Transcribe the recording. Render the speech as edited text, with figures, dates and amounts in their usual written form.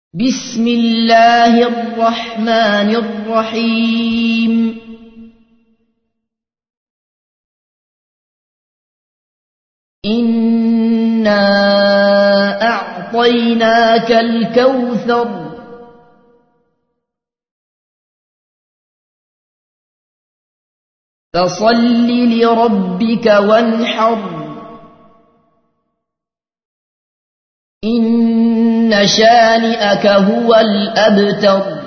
بسم الله الرحمن الرحيم إنا أعطيناك الكوثر فصل لربك وانحر إن شانئك هو الأبتر